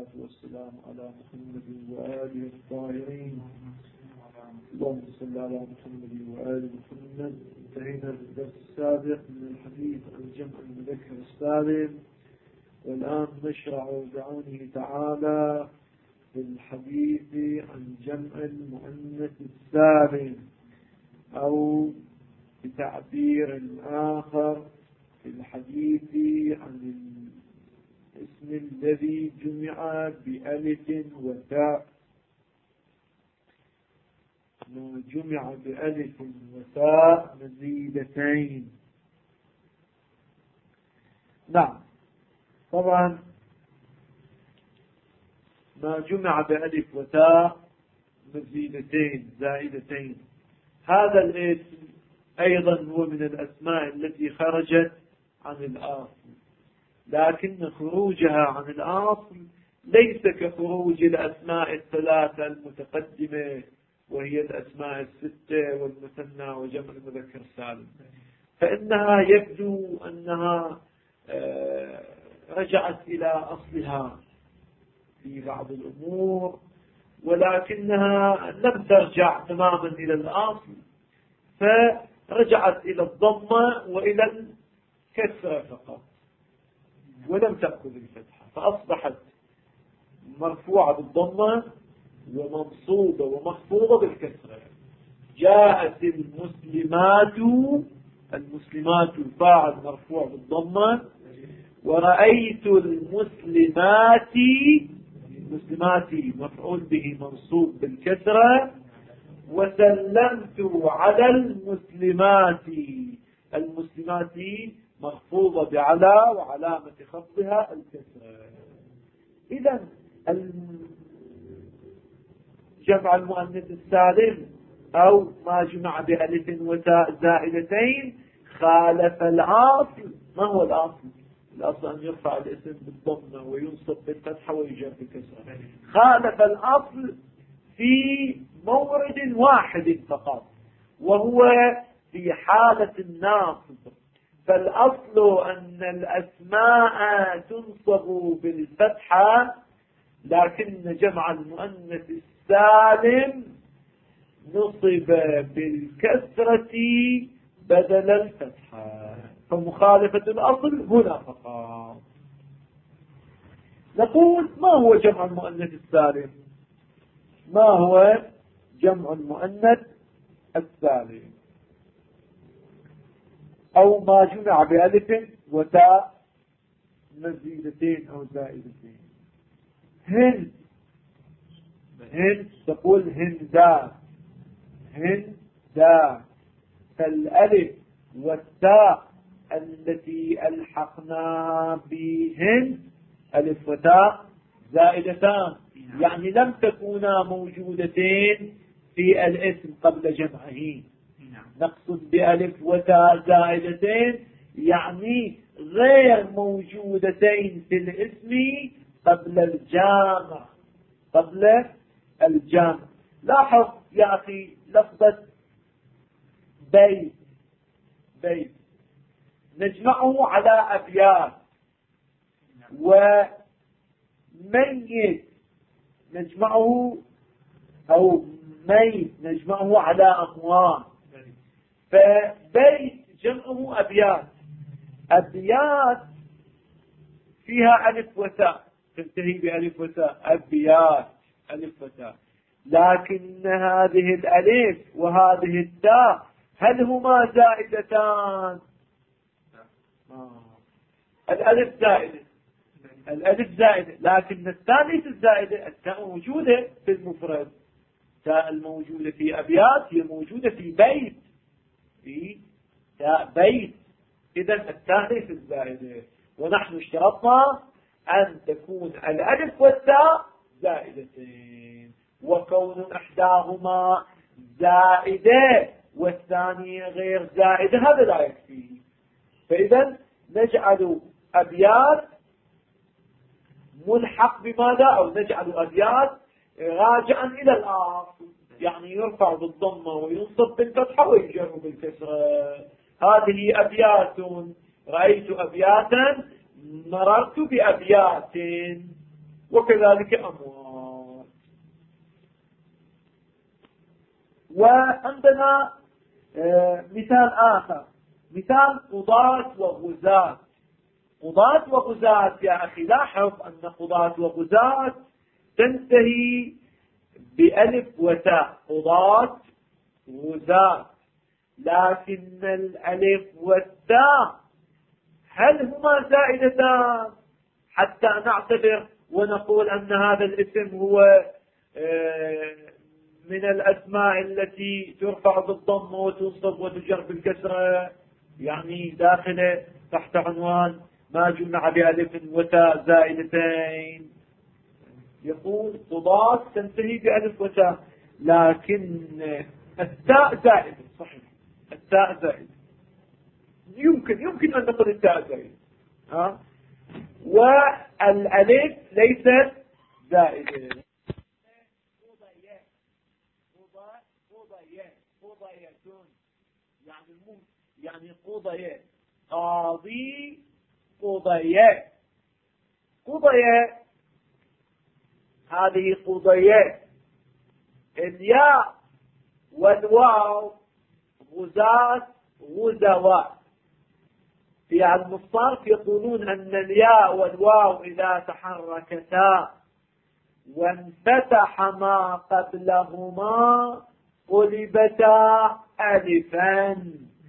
والسلام على محمد وآله الطاهرين. اللهم صل على محمد وآل محمد. انتهينا بالدرس السابق من الحديث عن جمع المذكر السالم، والآن نشرع بعونه تعالى في الحديث عن جمع المؤنث السالم، أو بتعبير آخر في الحديث عن الاسم الذي جمع بألف وتاء، ما جمع بألف وتاء مزيدتين. نعم، طبعا ما جمع بألف وتاء مزيدتين زائدتين، هذا الاسم أيضا هو من الأسماء التي خرجت عن الأصل، لكن خروجها عن الأصل ليس كخروج الأسماء الثلاثة المتقدمة، وهي الأسماء الستة والمثنى وجمع المذكر السالم، فإنها يبدو أنها رجعت إلى أصلها في بعض الأمور، ولكنها لم ترجع تماما إلى الأصل، فرجعت إلى الضمة وإلى الكسرة فقط، ولم تأخذ الفتحة، فأصبحت مرفوعة بالضمة ومنصوبة ومخفوضة بالكسرة. جاءت المسلمات الفاعل مرفوع بالضمة، ورأيت المسلمات مفعول به منصوب بالكسرة، وسلمت على المسلمات مخفوضة بعلى وعلامة خفضها الكسرة. إذا جمع المؤنث السالم أو ما جمع بألف وتاء زائدتين خالف الأصل. ما هو الأصل؟ الأصل أن يرفع الاسم بالضمة وينصب بالفتحة ويجر بالكسرة. خالف الأصل في مورد واحد فقط، وهو في حالة الناصب. فالأصل أن الأسماء تنصب بالفتحة، لكن جمع المؤنث السالم نصب بالكسرة بدل الفتحة، فمخالفة الأصل هنا فقط. نقول ما هو جمع المؤنث السالم؟ ما هو جمع المؤنث السالم أو ما جمع بألف وتاء مزيدتين أو زائدتين؟ هند تقول هندا، فالألف والتاء التي ألحقنا بهند ألف وتاء زائدتان، يعني لم تكونا موجودتين في الاسم قبل جمعه. نقصد بألف وتاء زائدتين يعني غير موجودتين في الاسم قبل الجامع. لاحظ يا أخي لفظة بيت نجمعه على أبيات، وميت نجمعه أو ميت نجمعه على أموات. فبيت جمعه أبيات فيها ألف وتاء، تنتهي بألف وتاء، أبيات ألف وتاء، لكن هذه الألف وهذه التاء هل هما زائدتان؟ الألف زائدة، لكن الثالث الزائدة التاء موجودة في المفرد. التاء الموجودة في أبيات هي موجودة في تاء بيت. إذا الثالث الزائدة، ونحن اشترطنا أن تكون الألف والتاء زائدتين، وكون إحداهما زائدة والثانية غير زائدة هذا لا يكفي. فإذا نجعل أبيات ملحق بماذا؟ أو نجعل أبيات راجعا إلى الأصل، يعني يرفع بالضمة وينصب بالفتحة ويجر بالكسرة. هذه أبيات، رأيت أبياتا، مررت بأبيات، وكذلك أموات. وعندنا مثال آخر، مثال قضاة وغزاة. قضاة وغزاة يا أخي لاحظ أن قضاة وغزاة تنتهي بألف وتاء، قضاة غزاة، لكن الألف والتاء هل هما زائدتان حتى نعتبر ونقول أن هذا الاسم هو من الأسماء التي ترفع بالضم وتنصب وتجر بالكسرة، يعني داخله تحت عنوان ما جمع بألف وتاء زائدتين؟ يقول قضاة تنتهي بألف وتاء، لكن التاء زائدة. صحيح، التاء زائدة، يمكن أن نقول التاء زائدة، والألف ليست زائدة. يعني قضية، قاضي، قضية، قضية، هذه قضية. الياء والواو غزاة، غزوات. في علم الصرف يقولون أن الياء والواو إذا تحركتا وانفتح ما قبلهما قلبتا ألفا.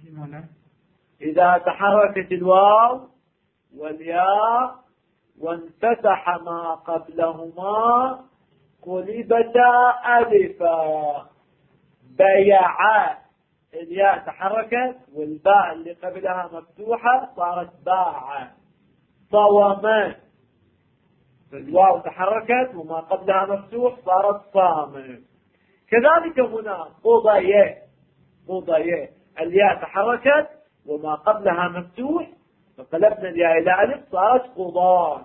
إذا تحركت الواو والياء وانفتح ما قبلهما قلبتا ألفا. بيعا، الياء تحركت والباء اللي قبلها مفتوحة صارت باعا. صوما، الواو تحركت وما قبلها مفتوح صارت صامت. كذلك هنا قضية، قضية، الياء تحركت وما قبلها مفتوح فقلبنا الياء إلى ألف صارت قضاة.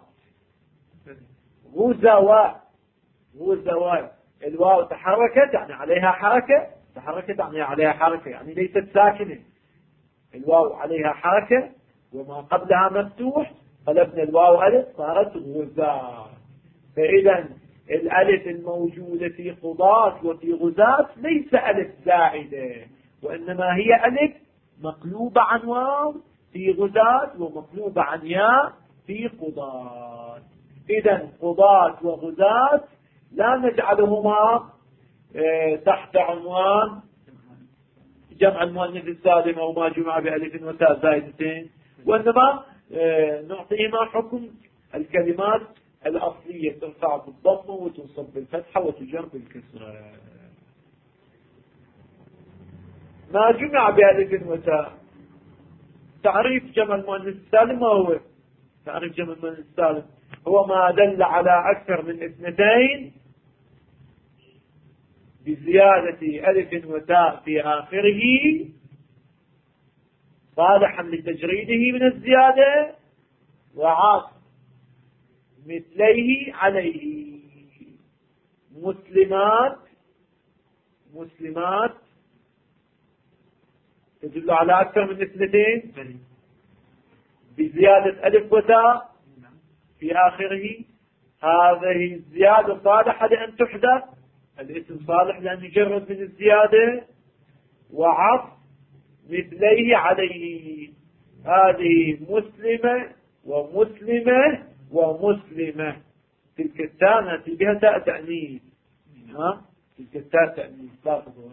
غزوات، غزوات، الواو تحركت يعني عليها حركة، تحركت يعني عليها حركة، يعني ليست ساكنة، الواو عليها حركة وما قبلها مفتوح قلبنا الواو ألف صارت غزاة. فإذا الألف الموجودة في قضاة وفي غزاة ليس ألف زائدة، وإنما هي ألف مقلوبة عن واو في غزاة ومقلوبة عن ياء في قضاة. إذا قضاة وغزاة لا نجعلهما تحت عنوان جمع المؤنث السالم أو ما جمع بألف وتاء زائدتين، وإنما نعطيهما حكم الكلمات الأصلية، ترفع بالضم وتنصب بالفتحة وتجر بالكسرة. ما جمع بألف وتاء، تعريف جمع المؤنث السالم ما هو؟ تعريف جمع المؤنث السالم هو ما دل على أكثر من اثنتين بزيادة ألف وتاء في آخره صالحا لتجريده من الزيادة وعاص مثليه عليه. مسلمات، مسلمات تدل على أكثر من اثنتين بزيادة ألف وتاء في آخره، هذه الزيادة صالحة لأن تحدث، الاسم صالح لأن يجرد من الزيادة. وعص مثليه عليه، هذه مسلمة ومسلمة ومسلمة، تلك التاء نأتي بها تاء تأنيث، تلك التاء تأنيث لا تظهر.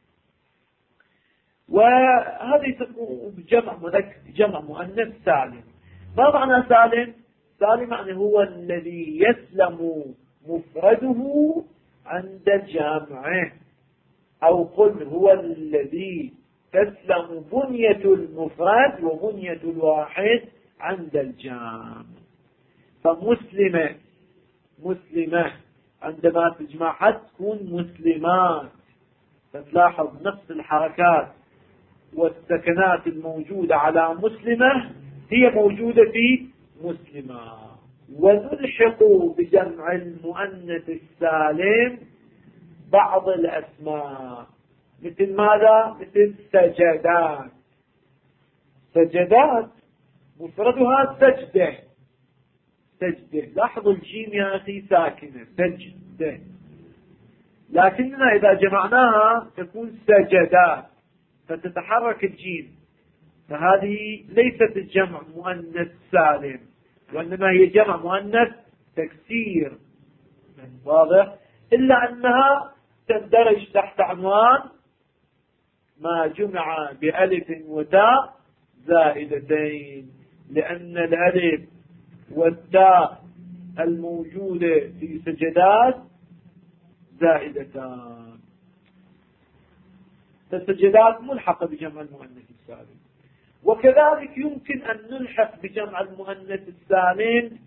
وهذه تكون جمع مذكر، جمع مؤنث سالم. ما معنى سالم؟ سالم يعني هو الذي يسلم مفرده عند جمعه، أو قل هو الذي تسلم بنية المفرد وبنية الواحد عند الجمع. فمسلمة، مسلمة عندما تجمعها تكون مسلمات، فتلاحظ نفس الحركات والسكنات الموجودة على مسلمة هي موجودة في مسلمة. ونلحق بجمع المؤنث السالم بعض الأسماء، مثل ماذا؟ مثل سجدات، سجدات مفردها سجدة، سجدة. لاحظوا الجيم يا أخي ساكنة سجدة، لكننا إذا جمعناها تكون سجدات فتتحرك الجيم، فهذه ليست الجمع مؤنث سالم، وإنما هي جمع مؤنث تكسير. واضح؟ إلا أنها تندرج تحت عنوان ما جمع بألف وتاء زائدتين، لأن الألف والتاء الموجودة في سجدات زائدتان، فالسجدات ملحقة بجمع المؤنث السالم. وكذلك يمكن أن نلحق بجمع المؤنث السالم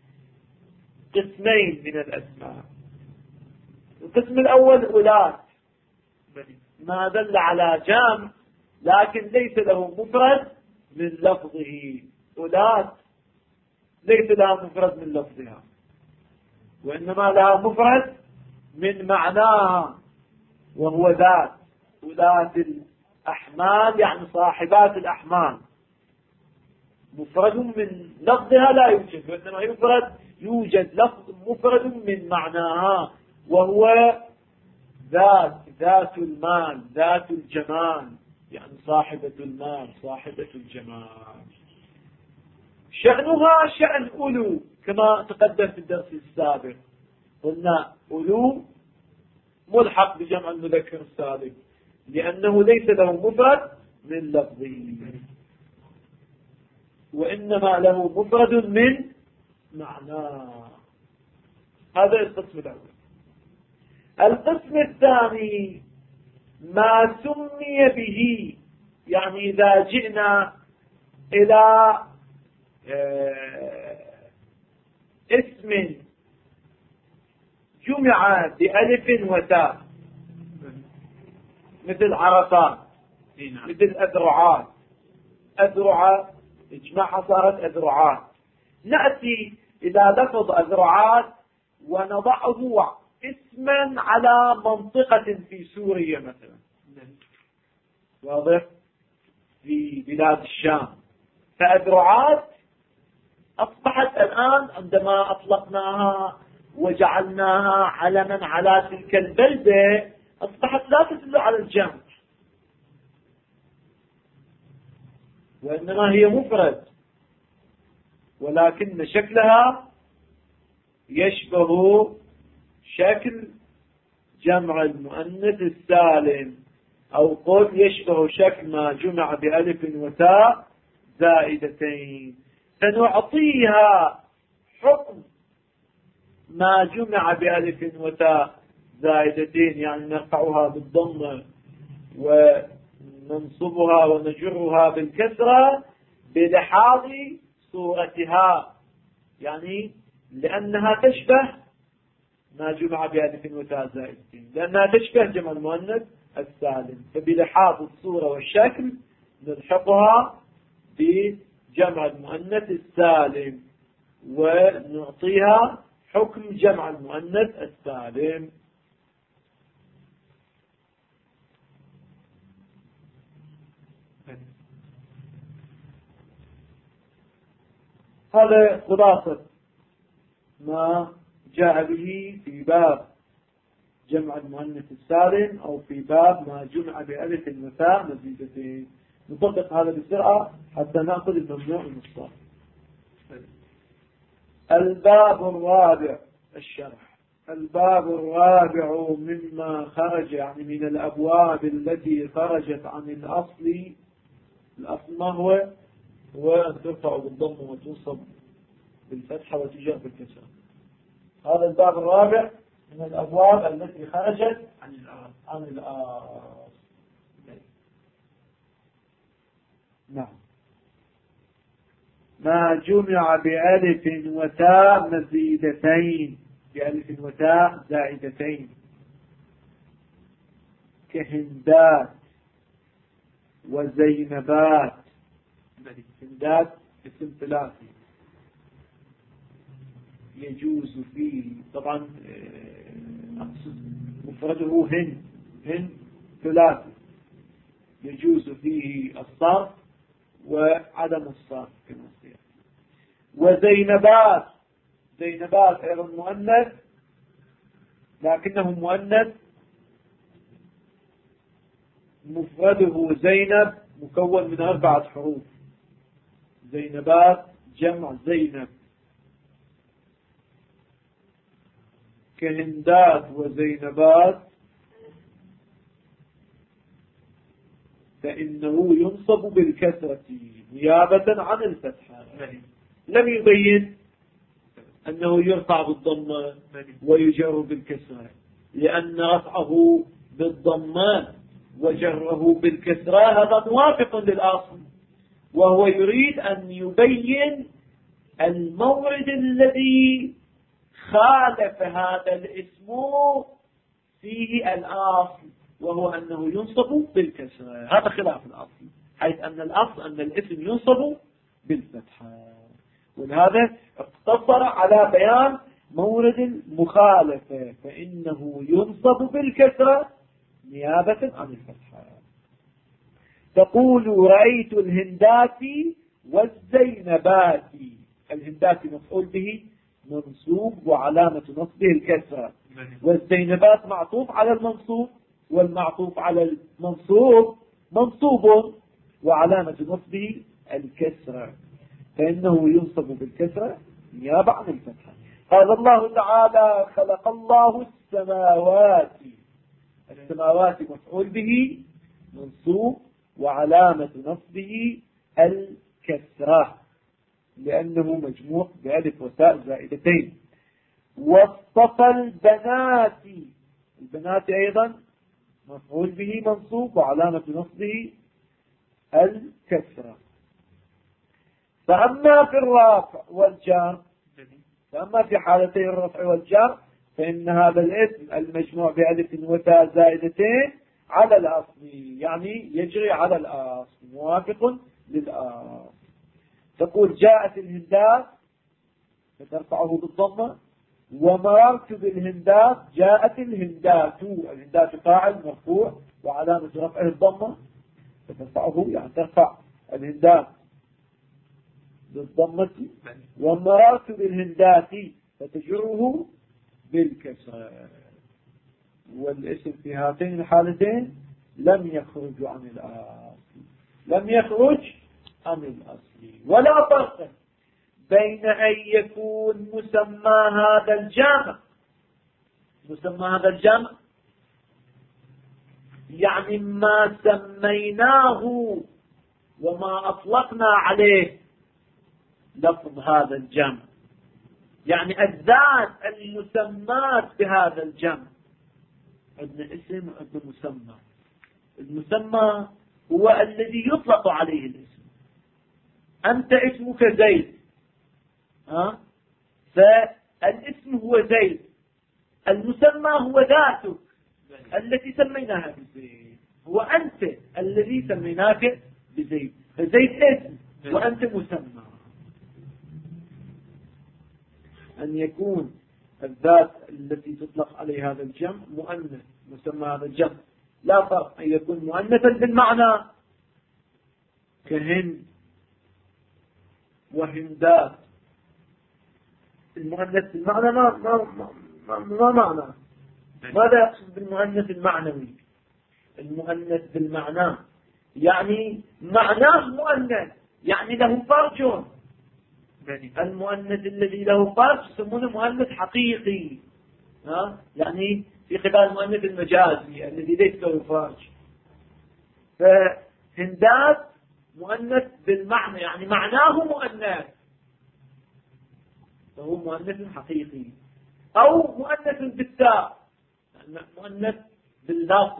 قسمين من الأسماء. القسم الأول أولاد، ما دل على جمع لكن ليس له مفرد من لفظه. أولاد ليس لها مفرد من لفظها، وإنما لها مفرد من معناها، وهو ذات. أولاد الأحمال يعني صاحبات الأحمال، مفرد من لفظها لا يوجد، وإنما يوجد لفظ مفرد من معناها، وهو ذات المال، ذات الجمال، يعني صاحبة المال صاحبة الجمال. شأنها شأن أولو كما تقدم في الدرس السابق، قلنا أولو ملحق بجمع المذكر السالم لأنه ليس له مفرد من لفظه، وإنما له مفرد من معناه. هذا القسم الأول. القسم الثاني ما سمي به، يعني إذا جئنا إلى اسم جمع بألف وتاء مثل عرفات، مثل أذرعات، أذرعة اجمعها صارت أذرعات. نأتي إلى لفظ أذرعات ونضعه اسما على منطقة في سوريا مثلا، واضح، في بلاد الشام، فأذرعات أصبحت الآن عندما أطلقناها وجعلناها علما على تلك البلدة أصبحت لا تدل على الجمع، وإنما هي مفرد، ولكن شكلها يشبه شكل جمع المؤنث السالم، أو قل يشبه شكل ما جمع بألف وتاء زائدتين، فنعطيها حكم ما جمع بألف وتاء زائدتين، يعني نرفعها بالضمة وننصبها ونجرها بالكسرة بلحاظ صورتها، يعني لأنها تشبه ما جمع بألف وتاء زائدتين، لأنها تشبه جمع المؤنث السالم، فبلحاظ الصورة والشكل نلحقها بجمع المؤنث السالم ونعطيها حكم جمع المؤنث السالم. هذا خلاصة ما جاء به في باب جمع المؤنث السالم، أو في باب ما جمع بألف وتاء مزيدتين. نطبق هذا بسرعة حتى نأخذ الممنوع من الصرف. الباب الرابع الشرح. الباب الرابع مما خرج، يعني من الأبواب التي خرجت عن الأصل. الأصل ما هو أن ترفع بالضم وتنصب بالفتحة وتجر بالكسر. هذا الباب الرابع من الأبواب التي خرجت عن الأصل. نعم. ما جمع بألف وتاء مزيدتين، بألف وتاء زائدتين، كهندات وزينبات. هندات اسم ثلاثي يجوز فيه، طبعا مفرده هند ثلاثي يجوز فيه الصرف وعدم الصرف كما سيأتي. وزينبات زينبات أيضا مؤنث، لكنه مؤنث مفرده زينب مكون من 4 حروف. زينبات جمع زينب، كهندات وزينبات، فإنه ينصب بالكسرة نيابة عن الفتحة. لم يبين أنه يرفع بالضمة ويجر بالكسرة، لأن رفعه بالضمان وجره بالكسرة هذا موافق للأصل، وهو يريد أن يبين المورد الذي خالف هذا الاسم فيه الأصل، وهو أنه ينصب بالكسرة. هذا خلاف الأصل، حيث أن الأصل أن الاسم ينصب بالفتحة، ولهذا اقتصر على بيان مورد المخالفة، فإنه ينصب بالكسرة نيابة عن الفتحة. تقول رأيت الهنداتي والزينباتي. الهنداتي مفعول به منصوب وعلامة نصبه الكسرة، والزينبات معطوف على المنصوب، والمعطوف على المنصوب منصوب وعلامة نصبه الكسرة، فإنه ينصب بالكسرة نيابة عن الفتحة. قال الله تعالى خلق الله السماوات. السماوات مفعول به منصوب وعلامة نصبه الكسرة لأنه مجموع بألف وتاء زائدتين. واصطفى البنات. البنات أيضا مفعول به منصوب وعلامة نصبه الكسرة. فأما في الرفع والجر، فأما في حالتي الرفع والجر فإن هذا الاسم المجموع بألف وتاء زائدتين على الأصل، يعني يجري على الأصل موافق للأصل. تقول جاءت الهندات فترفعه بالضمة، ومررت بالهندات جاءت الهندات. الهندات فاعل مرفوع وعلامة رفعه الضمة فترفعه، يعني ترفع الهندات بالضمة. ومررت بالهندات فتجره بالكسر. والاسم في هاتين الحالتين لم يخرج عن الأصل، لم يخرج عن الأصل. ولا فرق بين أن يكون مسمى هذا الجامع، مسمى هذا الجامع يعني ما سميناه وما أطلقنا عليه لفظ هذا الجمع، يعني الذات المسمات بهذا الجمع. عندنا اسم وعندنا مسمى. المسمى هو الذي يطلق عليه الاسم. أنت اسمك زيد، فالاسم هو زيد. المسمى هو ذاتك التي سميناها بزيد، هو أنت الذي سميناك بزيد، فزيد اسم وأنت مسمى. أن يكون الذات التي تطلق عليه هذا الجمع مؤنث مسمى هذا الجمع. لا فرق أن يكون مؤنثا بالمعنى كهند وهندات. المؤنث بالمعنى ما معنى؟ ماذا يقصد بالمؤنث المعنوي؟ المؤنث بالمعنى يعني معناه مؤنث، يعني له فرج. المؤنث الذي له فرج يسمونه مؤنث حقيقي، يعني في خلال المؤنث المجازي الذي ليس له فرج. فهندات مؤنث بالمعنى يعني معناه مؤنث، فهو مؤنث حقيقي. أو مؤنث بالتاء، مؤنث باللفظ.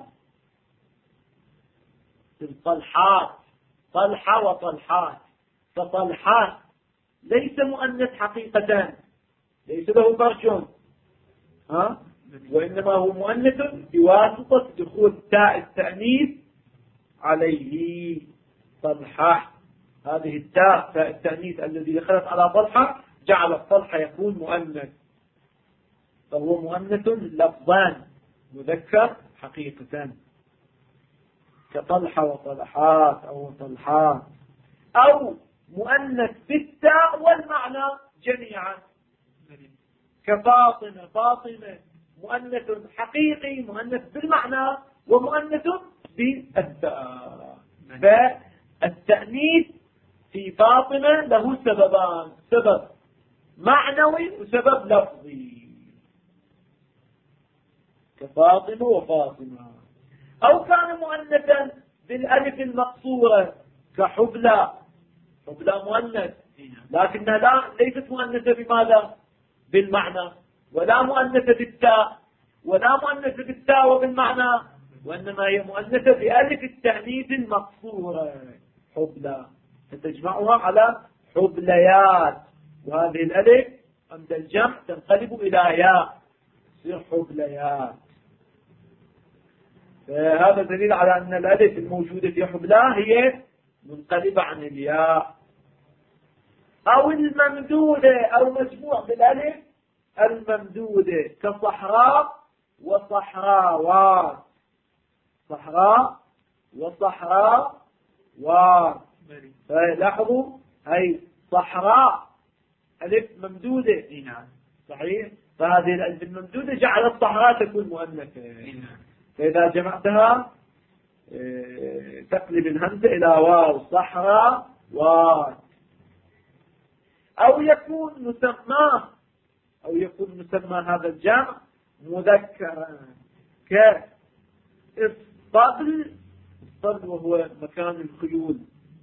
الطلحات، طلحة وطلحات، فطلحات ليس مؤنث حقيقة، ليس له فرج، وإنما هو مؤنث بواسطة دخول تاء التأنيث عليه. طلحة، هذه التاء تاء التأنيث الذي دخلت على طلحة جعل الطلحة يكون مؤنث، فهو مؤنث لفظان مذكر حقيقة، كطلحة وطلحات أو طلحات. أو مؤنث بالتاء والمعنى جميعا، كفاطمة. فاطمة مؤنث حقيقي، مؤنث بالمعنى، ومؤنث بالتاء. فالتأنيث في فاطمة له سببان: سبب معنوي وسبب لفظي، كفاطمة وفاطمة. أو كان مؤنثا بالألف المقصورة كحبلى. حبلى مؤنث، لكنها ليست مؤنثة بماذا؟ بالمعنى، ولا مؤنثة بالتاء، ولا مؤنثة بالتاء وبالمعنى، وإنما هي مؤنثة بألف التأنيث المقصورة حبلى، فتجمعها على حبليات، وهذه الألف عند الجمع تنقلب إلى ياء، تصير حبليات. هذا دليل على أن الألف الموجودة في حبلى هي منقلبة عن الياء. أو الممدودة، أو مجموع بالألف الممدودة كصحراء وصحراوات. صحراء وصحراوات. فلاحظوا هي صحراء ألف ممدودة، صحيح، فهذه الألف الممدودة جعلت الصحراء تكون مؤنثة. فإذا جمعتها تقلب الهمزة إلى واو، صحراوات. أو يكون مسمى هذا الجمع مذكرا كالصبل، الصبل وهو مكان الخيول،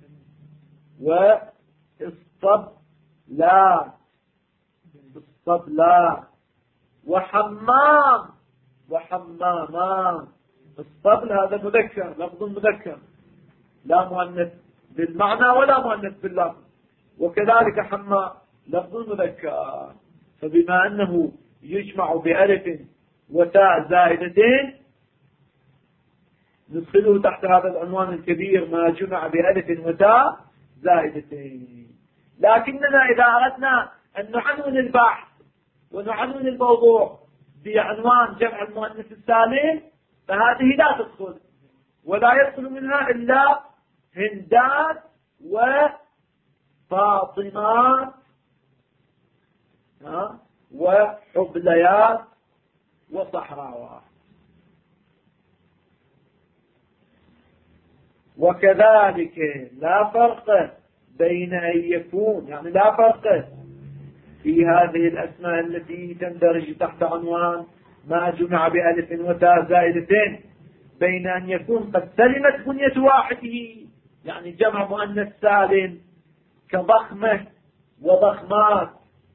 والصبلات، وحمامان. الصبل هذا مذكر، لفظ مذكر، لا مؤنث بالمعنى ولا مؤنث باللفظ. وكذلك حمام لفظ مذكر، فبما أنه يجمع بألف وتاء زائدتين ندخله تحت هذا العنوان الكبير: ما جمع بألف وتاء زائدتين. لكننا إذا أردنا أن نعنون البحث ونعنون الموضوع بعنوان جمع المؤنث السالم، فهذه لا تدخل، ولا يدخل منها إلا هندات وفاطمات وحبليات وصحراوات. وكذلك لا فرق بين أن يكون، يعني لا فرق في هذه الأسماء التي تندرج تحت عنوان ما جمع بألف وتاء زائدتين، بين أن يكون قد سلمت بنية واحده، يعني جمع مؤنث سالم كضخمة وضخمات.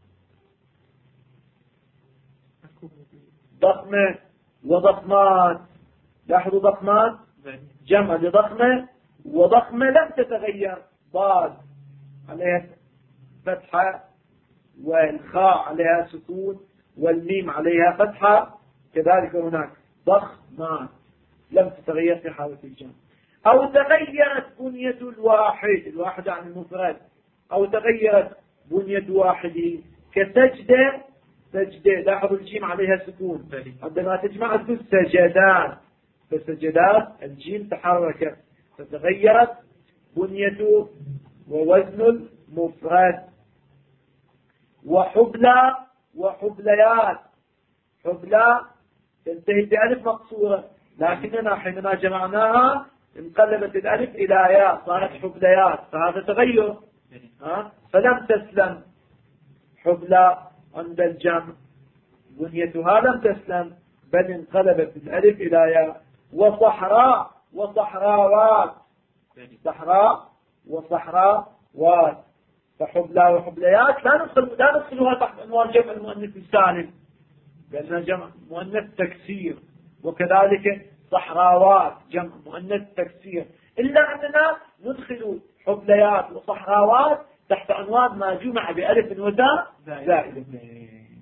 ضخمة وضخمات، لاحظوا ضخمات جمع لضخمة، وضخمة لم تتغير، ضاد عليها فتحة، والخاء عليها سكون، والميم عليها فتحة، كذلك هناك ضخمات لم تتغير في حالة الجمع. أو تغيرت بنية الواحد عن المفرد، أو تغيرت بنية واحد كسجدة. سجدة، لاحظوا الجيم عليها سكون، عندما تجمع تقول سجدات، فسجدات الجيم تحركت فتغيرت بنية ووزن المفرد. وحبلى وحبليات، حبلى تنتهي بألف مقصورة، لكننا حينما جمعناها انقلبت الألف إلى ياء، صارت حبليات، فهذا تغير. فلم تسلم حبلى عند الجمع، بنيتها لم تسلم، بل انقلبت الألف إلى ياء. وصحراء وصحراوات، صحراء وصحراوات. فحبلى وحبليات لا ندخلها تحت عنوان جمع المؤنث السالم، لأنها جمع مؤنث تكسير. وكذلك صحراوات جمع مؤنث تكسير، إلا أننا ندخل حبليات وصحراوات تحت عنوان ما جمع بألف وتاء زائدتين.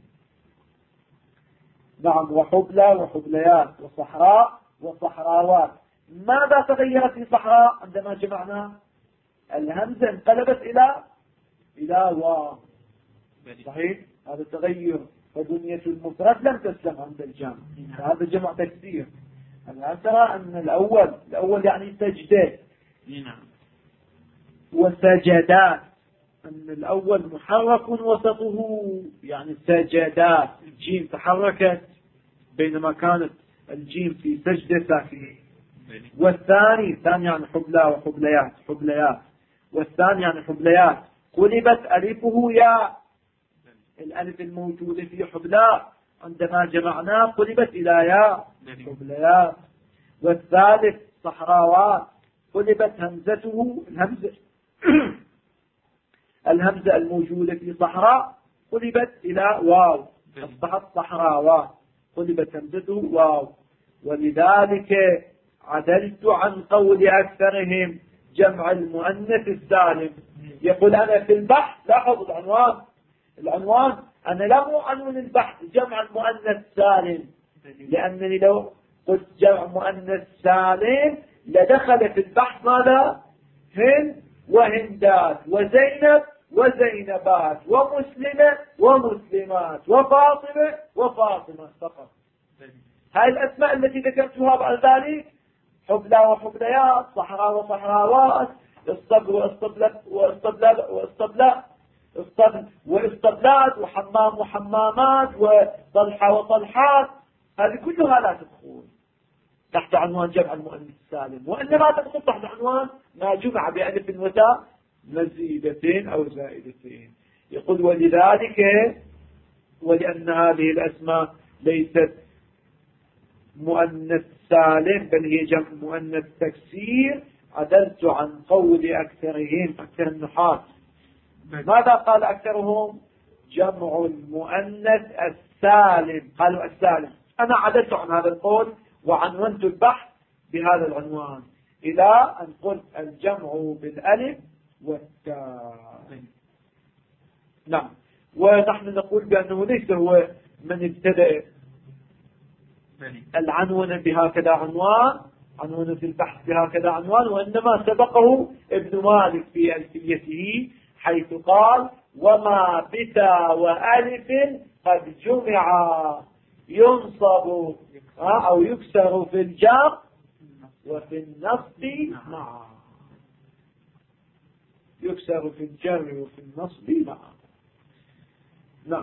نعم، وحبلى وحبليات وصحراء وصحراوات. ماذا تغيرت في صحراء عندما جمعنا؟ الهمزة انقلبت إلى واو، صحيح، هذا تغير. فبنية المفرد لم تسلم عند الجمع، هذا جمع تكسير. الآن ترى أن الأول يعني سجدة وسجدات، أن الأول محرك وسطه، يعني سجدات، الجيم تحركت بينما كانت الجيم في سجدة ساكنة. والثاني يعني حبلى وحبليات، حبليات، والثاني يعني حبليات قلبت ألفه ياء، الألف الموجودة في حبلى عندما جمعناه قلبت إلى ياء حبليات. والثالث صحراوات قلبت همزته الهمزة الهمزة الموجودة في صحراء قلبت إلى واو، أصبحت صحراوات قلبت همزته واو. ولذلك عدلت عن قول أكثرهم جمع المؤنث السالم. يقول أنا في البحث، لاحظ العنوان أنا لا أعنون البحث جمع المؤنث السالم، لأنني لو قلت جمع مؤنث سالم لدخل في البحث ماذا؟ هند وهندات وزينب وزينبات ومسلمة ومسلمات وفاطمة وفاطمة فقط. هاي الأسماء التي ذكرتها بعد ذلك حبلى وحبليات، صحراء وصحراوات، الصبر واستبلاد وحمام وحمامات وطلحة وطلحات، هذه كلها لا تدخل تحت عنوان جمع المؤنث السالم، وإنما تدخل تحت عنوان ما جمع بألف وتاء مزيدتين أو زائدتين. يقول ولذلك ولأن هذه الأسماء ليست مؤنث سالم بل هي جمع مؤنث تكسير، عدلت عن قول أكثرهم، أكثر النحاة. ماذا قال أكثرهم؟ جمع المؤنث السالم، قالوا السالم. أنا عدلت عن هذا القول وعنونت البحث بهذا العنوان إلى أن قلت الجمع بالألف والتاء. نعم. ونحن نقول بأنه ليس هو من ابتدأ العنون بهكذا عنوان، عنونة البحث بهكذا عنوان، وإنما سبقه ابن مالك في ألفيته حيث قال وما بتا وألف قد جمع ينصب أو يكسر في الجر وفي النصب معا، يكسر في الجر وفي النصب معا. نعم.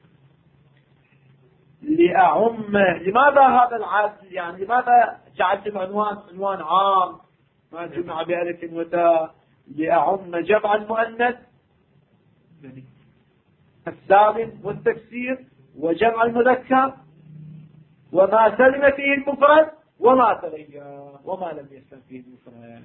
لأعم، لماذا هذا العدل؟ يعني لماذا جعلت العنوان عنوان عام ما جمع بألف وتاء؟ لأعم جمع المؤنث السالم والتكسير وجمع المذكر وما سلم فيه المفرد وما تغير وما لم يسلم فيه المفرد.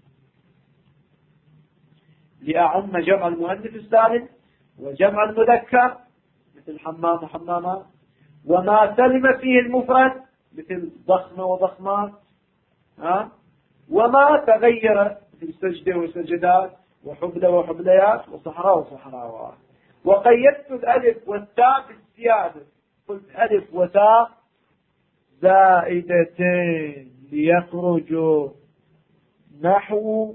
لأعم جمع المؤنث السالم وجمع المذكر مثل حمام وحمامات، وما سلم فيه المفرد مثل ضخمة وضخمات، وما تغير مثل سجدة وسجدات وحبلة وحبليات وصحراء وصحراوات. وقيدت الألف والتاء بالزيادة، قلت ألف وتاء زائدتين ليخرجوا نحو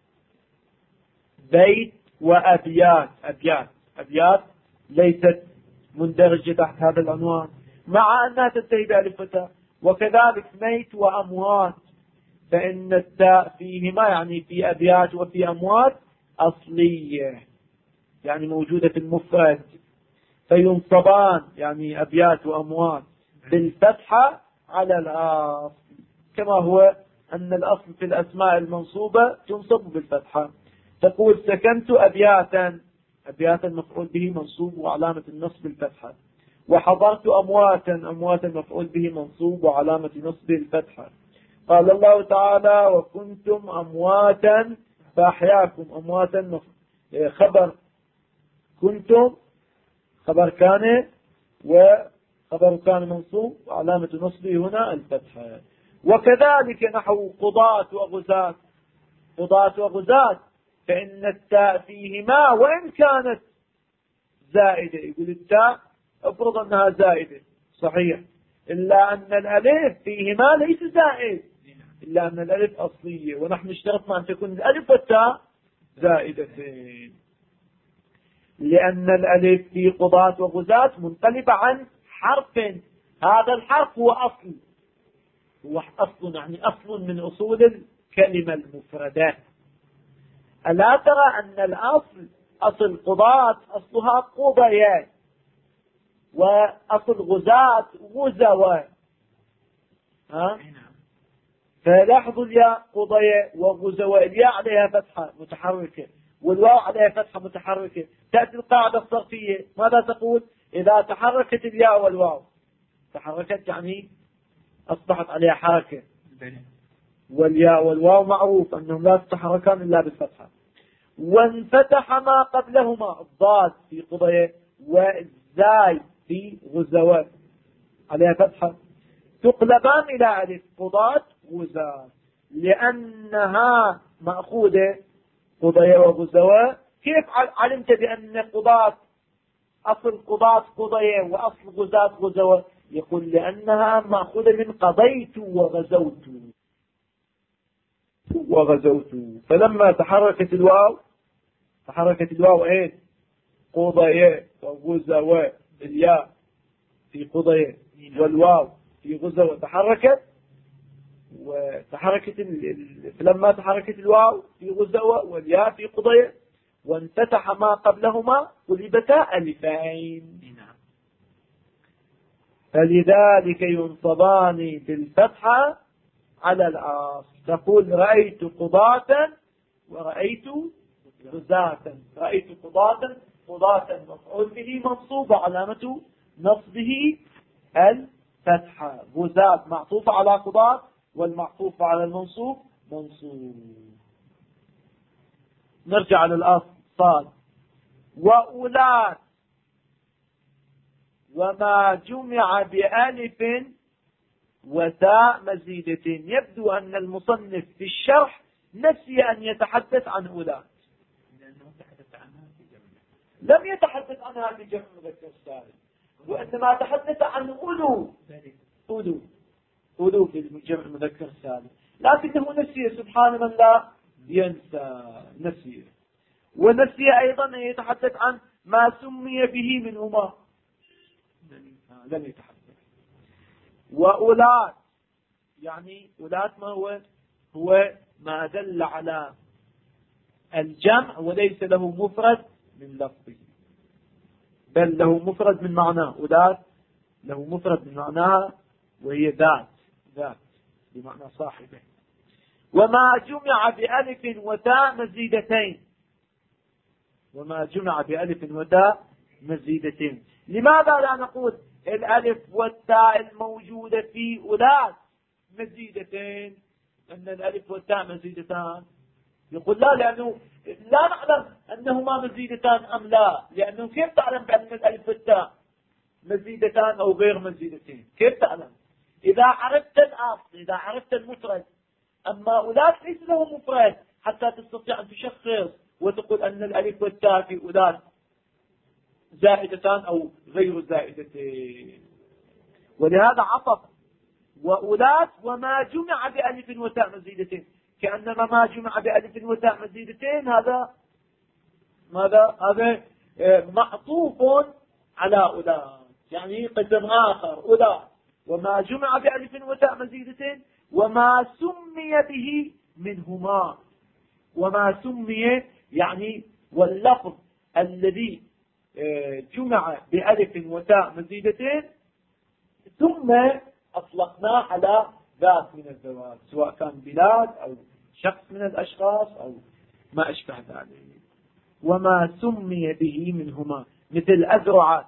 بيت وأبيات. أبيات ليست مندرجة تحت هذا العنوان مع أنها تنتهي بألف وتاء. وكذلك ميت وأموات، فإن التاء فيهما يعني في أبيات وفي أموات أصلية، يعني موجودة في المفرد، فينصبان يعني أبيات وأموات بالفتحة على الأصل، كما هو أن الأصل في الأسماء المنصوبة تنصب بالفتحة. تقول سكنت أبياتا، أبياتا مفعول به منصوب وعلامة النصب الفتحة. وحضرت أمواتا، أمواتا مفعول به منصوب وعلامة نصب الفتحة. قال الله تعالى وكنتم أمواتا فأحياكم، أمواتا خبر كنتم خبر كان، وخبر كان منصوب وعلامة نصبه هنا الفتحة. وكذلك نحو قضاة وغزاة، قضاة وغزاة، فإن التاء فيهما وإن كانت زائدة، يقول التاء افرض أنها زائدة صحيح، إلا أن الألف فيهما ليس زائد، إلا أن الألف أصلية، ونحن اشترطنا أن تكون الألف والتاء زائدتين، لأن الألف في قضاة وغزاة منقلب عن حرف، هذا الحرف هو أصل، هو أصل يعني أصل من أصول الكلمة المفردة. ألا ترى أن الأصل أصل قضاة أصلها قضية، وأصل غزاة غزوة. فلاحظوا الياء قضية وغزوة، الياء عليها فتحة متحركة والواو عليها فتحة متحركة. تأتي القاعدة الصرفية ماذا تقول؟ إذا تحركت الياء والواو، تحركت يعني أصبحت عليها حركة، والياء والواو معروف أنهم لا تتحركان إلا بالفتحة. وانفتح ما قبلهما، الضاد في قضية والزاي في غزوات عليها فتحة، تقلبان إلى ألف، قضاة غزاة، لأنها مأخوذة قضية وغزوة. كيف علمت بأن قضاة أصل قضاة قضية وأصل غزاة غزوة؟ يقول لأنها مأخوذة من قضيت وغزوت وغزوت. فلما تحركت الواو ايه؟ قضية وغزوة، الياء في قضية والواو في غزوة فلما تحركت الواو في غزوة والياء في قضية وانفتح ما قبلهما قلبتا ألفين، فلذلك ينصبان بالفتحة على الأصل. تقول رأيت قضاة ورأيت غزاة. رأيت قضاة مفعول به منصوب علامة نصبه الفتحة، غزاة معطوف على قضاة والمعطوف على المنصوب منصوب. نرجع للأصل صاد. وأولاد وما جمع بألف وتاء مزيدة. يبدو أن المصنف في الشرح نسي أن يتحدث عن أولاد، لم يتحدث عنها بجمع مذكر سالم، وإنما تحدث عن أولو بالجمع مذكر سالم، لكنه نسي. سبحان من لا ينسى، نسي. ونسي أيضا أن يتحدث عن ما سمي به منهما، لم يتحدث. وأولاد يعني أولاد ما هو ما دل على الجمع وليس له مفرد من لفظه، بل له مفرد من معناه. أولاد له مفرد من معناها وهي ذات بمعنى صاحبه. وما جمع بألف وتاء مزيدتين. وما جمع بألف وتاء مزيدتين. لماذا لا نقول الألف والتاء الموجودة في أولاد مزيدتين، أن الألف والتاء مزيدتان؟ يقول لا، لأنه لا نعلم أنهما مزيدتان أم لا، لأنه كيف تعلم بأن الألف والتاء مزيدتان أو غير مزيدتين؟ كيف تعلم؟ إذا عرفت الأصل، إذا عرفت المفرد. أما أولاد ليس له مفرد حتى تستطيع أن تشخص وتقول أن الألف والتاء في أولاد زائدتان أو غير زائدتين. ولهذا عطف وأولاد وما جمع بألف وتاء مزيدتين، كأنما ما جمع بألف وتاء مزيدتين هذا معطوف على أولاد، يعني قسم آخر أولاد. وما جمع بألف وتاء مزيدتين وما سمي به منهما. وما سمي يعني واللفظ الذي جمع بألف وتاء مزيدتين ثم أطلقناه على ذات من الذوات، سواء كان بلاد أو شخص من الأشخاص أو ما أشبه ذلك. وما سمي به منهما، مثل أذرعات.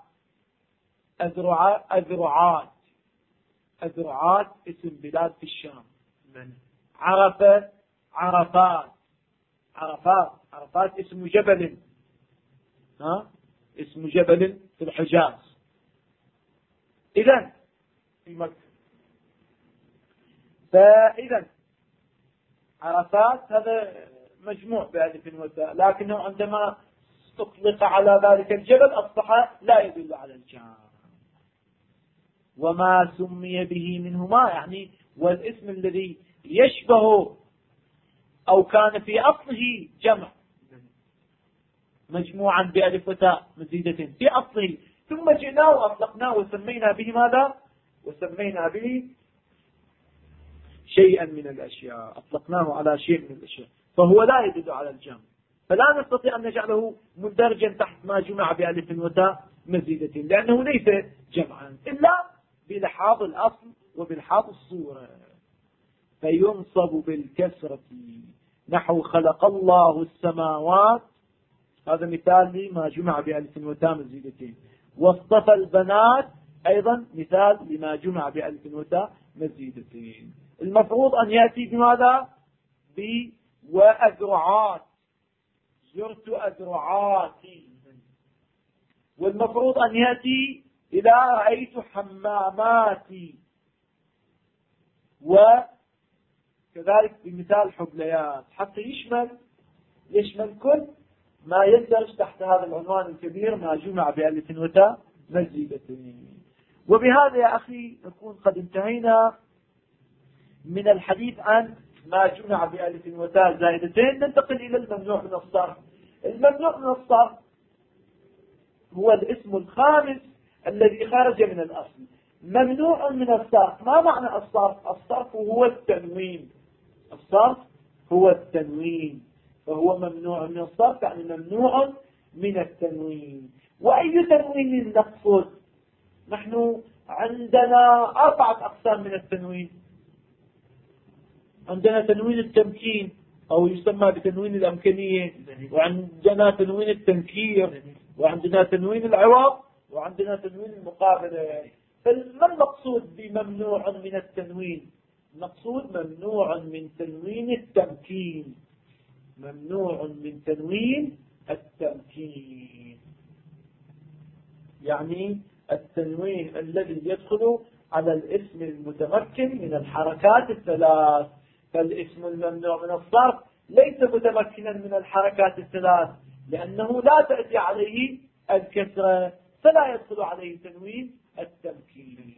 أذرعات اسم بلاد في الشام. عرفة، عرفات اسم جبل، اسم جبل في الحجاز. إذن في مكة. فإذا عرفات هذا مجموع بألف وتاء، لكنه عندما استطلق على ذلك الجبل أصبح لا يدل على الجمع. وما سمي به منهما يعني والاسم الذي يشبه أو كان في أصله جمع مجموعا بألف وتاء مزيدة في أصله، ثم جئناه وأطلقناه وسمينا به ماذا؟ وسمينا به شيئا من الأشياء، أطلقناه على شيء من الأشياء، فهو لا يدل على الجمع. فلا نستطيع أن نجعله مندرجا تحت ما جمع بألف وتاء مزيدة، لأنه ليس جمعا إلا بلحاظ الأصل وبلحاظ الصورة. فينصب بالكسرة نحو خلق الله السماوات، هذا مثال لما جمع بألف وتاء مزيدتين. واصطفى البنات أيضا مثال لما جمع بألف وتاء مزيدتين. المفروض أن يأتي بماذا؟ وأذرعات، زرت أذرعاتي. والمفروض أن يأتي إذا رأيت حماماتي، وكذلك بمثال حبليات، حتى يشمل كل ما يندرج تحت هذا العنوان الكبير ما جمع بألف وتاء مزيدتين. وبهذا يا أخي نكون قد انتهينا من الحديث عن ما جمع بألف وتاء زائدتين. ننتقل إلى الممنوع من الصرف. الممنوع من الصرف هو الاسم الخامس الذي خرج من الأصل. ممنوع من الصرف، ما معنى الصرف؟ الصرف هو التنوين، الصرف هو التنوين، فهو ممنوع من الصرف يعني ممنوع من التنوين. وأي تنوين نقصد؟ نحن عندنا 4 أقسام من التنوين. عندنا تنوين التمكين أو يسمى بتنوين الأمكانية، وعندنا تنوين التنكير، وعندنا تنوين العوض، وعندنا تنوين المقابلة. فما المقصود بممنوع من التنوين؟ المقصود ممنوع من تنوين التمكين، ممنوع من تنوين التمكين، يعني التنوين الذي يدخل على الاسم المتمكن من الحركات الثلاث. فالاسم الممنوع من الصرف ليس متمكنا من الحركات الثلاث، لأنه لا تأتي عليه الكسرة، فلا يدخل عليه تنوين التمكين.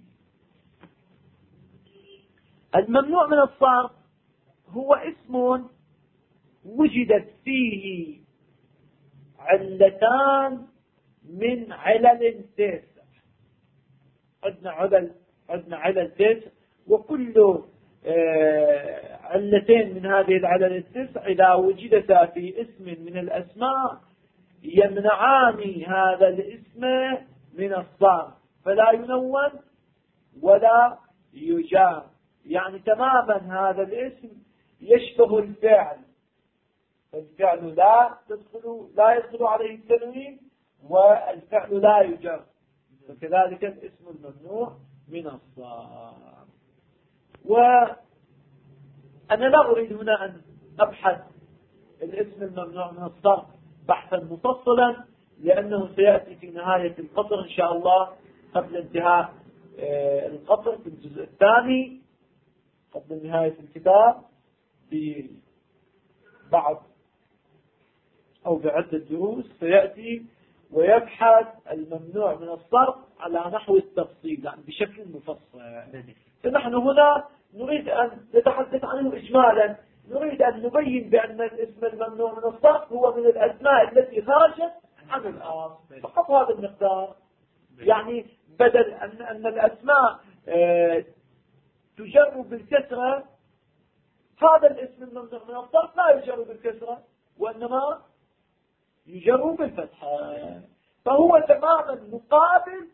الممنوع من الصرف هو اسم وجدت فيه علتان من علل 9. عندنا علل 9، وكل علتين من هذه العلل 9 إذا وجدتا في اسم من الأسماء يمنعان هذا الاسم من الصرف، فلا ينون ولا يجار. يعني تماما هذا الاسم يشبه الفعل، فالفعل لا يدخل عليه التنوين، والفعل لا يجر، وكذلك الاسم الممنوع من الصرف. وأنا لا أريد هنا أن أبحث الاسم الممنوع من الصرف بحثا مفصلا، لأنه سيأتي في نهاية القطر إن شاء الله، قبل انتهاء القطر في الجزء الثاني، قبل نهاية الكتاب ببعض أو بعدة دروس سيأتي ويبحث الممنوع من الصرف على نحو التفصيل، يعني بشكل مفصل. فنحن هنا نريد أن نتحدث عنه إجمالا، نريد أن نبين بأن الاسم الممنوع من الصرف هو من الأسماء التي خرجت عن الأصل، فقط هذا المقدار. يعني بدل أن الأسماء تجر بالكسرة، هذا الاسم الممنوع من الصرف لا يجر بالكسرة، وإنما يجر بالفتحة، فهو تماما مقابل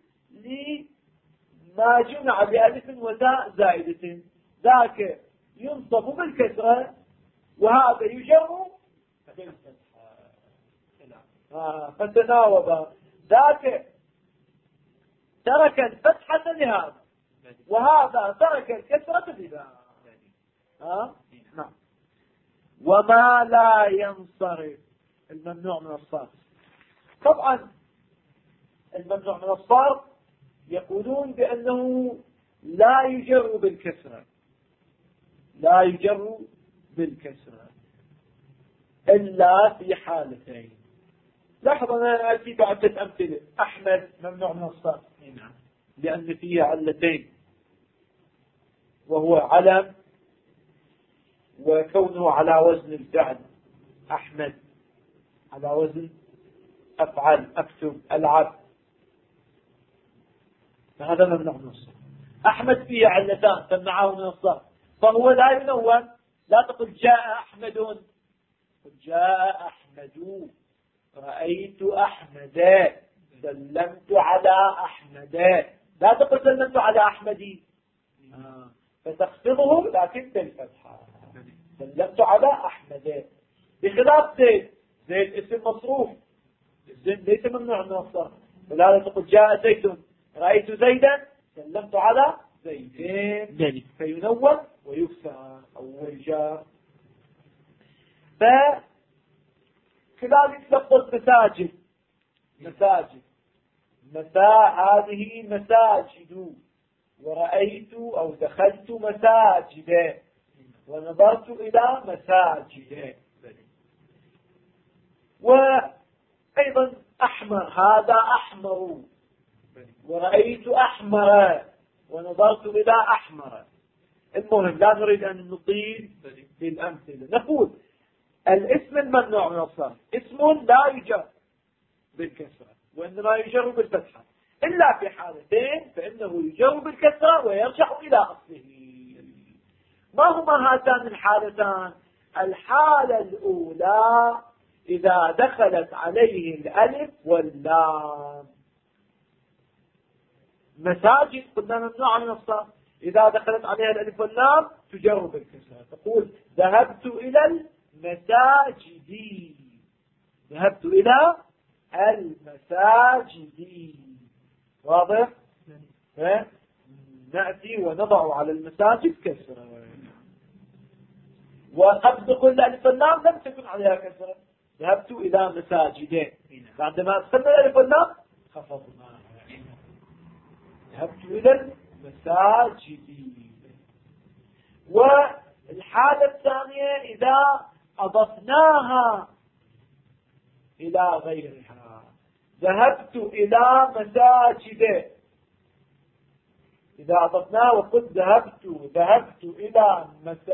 لما جمع بألف وتاء زائدة. ذاك ينصب بالكسرة وهذا يجر بالفتحة، فتناوب. ذاك ترك الفتحة لهذا، وهذا ترك الكسرة لذا. نعم. وما لا ينصرف الممنوع من الصرف. طبعا الممنوع من الصرف يقولون بأنه لا يجر بالكسرة، لا يجر بالكسرة إلا في حالتين. لاحظ أنا أتي بعدة أمثلة. أحمد ممنوع من الصرف لأن فيه علتين، وهو علم وكونه على وزن الفعل. أحمد على وزن أفعل، أكتب، ألعب، فهذا ممنوع من الصرف. أحمد فيه علتان تمنعه من الصرف، فهو لا ينون. لا تقل جاء أحمد جاء أحمد، رأيت أحمد، سلمت على أحمد. لا تقل سلمت على أحمدي، فتخفضه لكن بالفتحة. سلمت على أحمد، بخلاف زيد. زيد اسم مصروف، زيد ليس ممنوع من الصرف، ولهذا تقول جاء زيد، رأيت زيدا، سلمت على زيدين، فينون ويكسر أول جاء. فكذلك لفظ مساجد، مساجد، هذه مساجد، ورأيت أو دخلت مساجد، ونظرت إلى مساجد. وأيضا أحمر، هذا أحمر، ورأيت أحمر، ونظرت إلى أحمر. المهم لا نريد أن نطيل في الأمثلة. نقول الاسم الممنوع من الصرف اسم لا يجر بالكسرة، وإنما يجر بالفتحة، إلا في حالتين فإنه يجر بالكسرة ويرجع إلى أصله. ما هما هاتان الحالتان؟ الحالة الأولى إذا دخلت عليه الألف واللام. مساجد قلنا ممنوع من الصرف، إذا دخلت عليها الألف واللام تجر بالكسرة. تقول ذهبت إلى المساجد، ذهبت إلى المساجد. واضح؟ نأتي ونضع على المساجد كسرة، وقد دخول الألف واللام لم تكن عليها كسرة. ذهبت إلى مساجد، بعدما أدخلنا الألف واللام خفضنا، ذهبت إلى المساجد. والحالة الثانية إذا أضفناها إلى غيرها، ذهبت إلى مساجد، إذا أضفناها وقلت ذهبت إلى